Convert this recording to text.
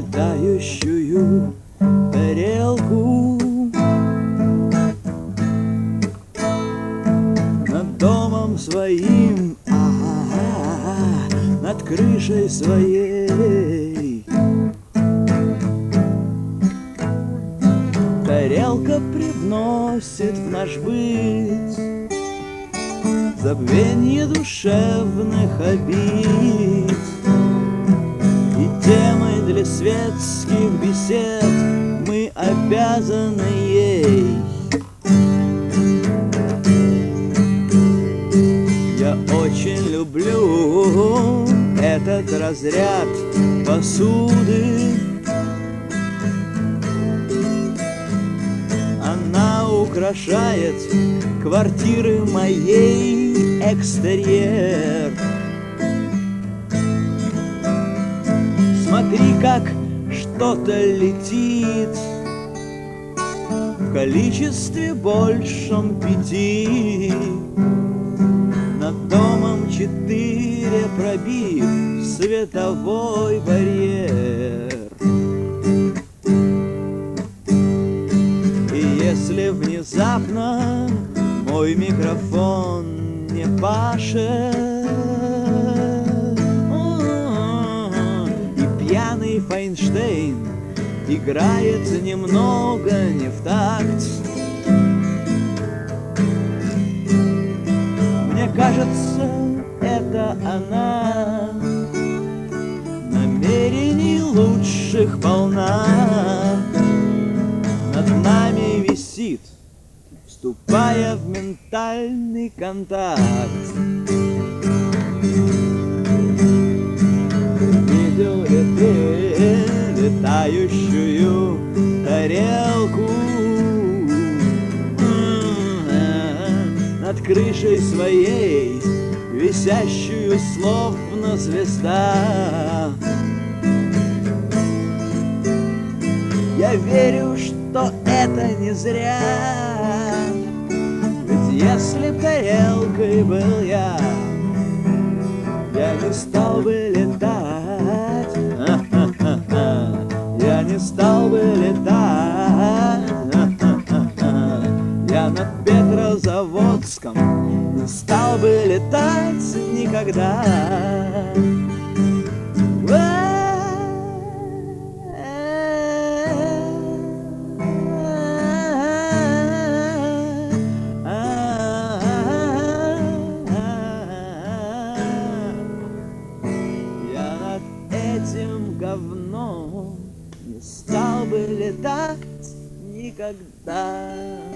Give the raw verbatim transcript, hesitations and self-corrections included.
летающую тарелку. Над домом своим, а-а-а, над крышей своей. Тарелка привносит в наш быт забвенье душевных обид, и темой для светских бесед мы обязаны ей. Я очень люблю этот разряд посуды. Она украшает квартиры моей экстерьер. Смотри, как что-то летит в количестве большем пяти, над домом четыре пробив световой барьер. И если внезапно мой микрофон не пашет, и пьяный Файнштейн играет немного не в такт, мне кажется, это она намерений лучших полна. Над нами висит, вступая в ментальный контакт. Видел ли ты летающую тарелку над крышей своей, висящую словно звезда? Я верю, что это не зря, ведь если б тарелкой был я, я не стал бы летать, я не стал бы летать, я над Петрозаводском не стал бы летать никогда. Этим говном не стал бы летать никогда.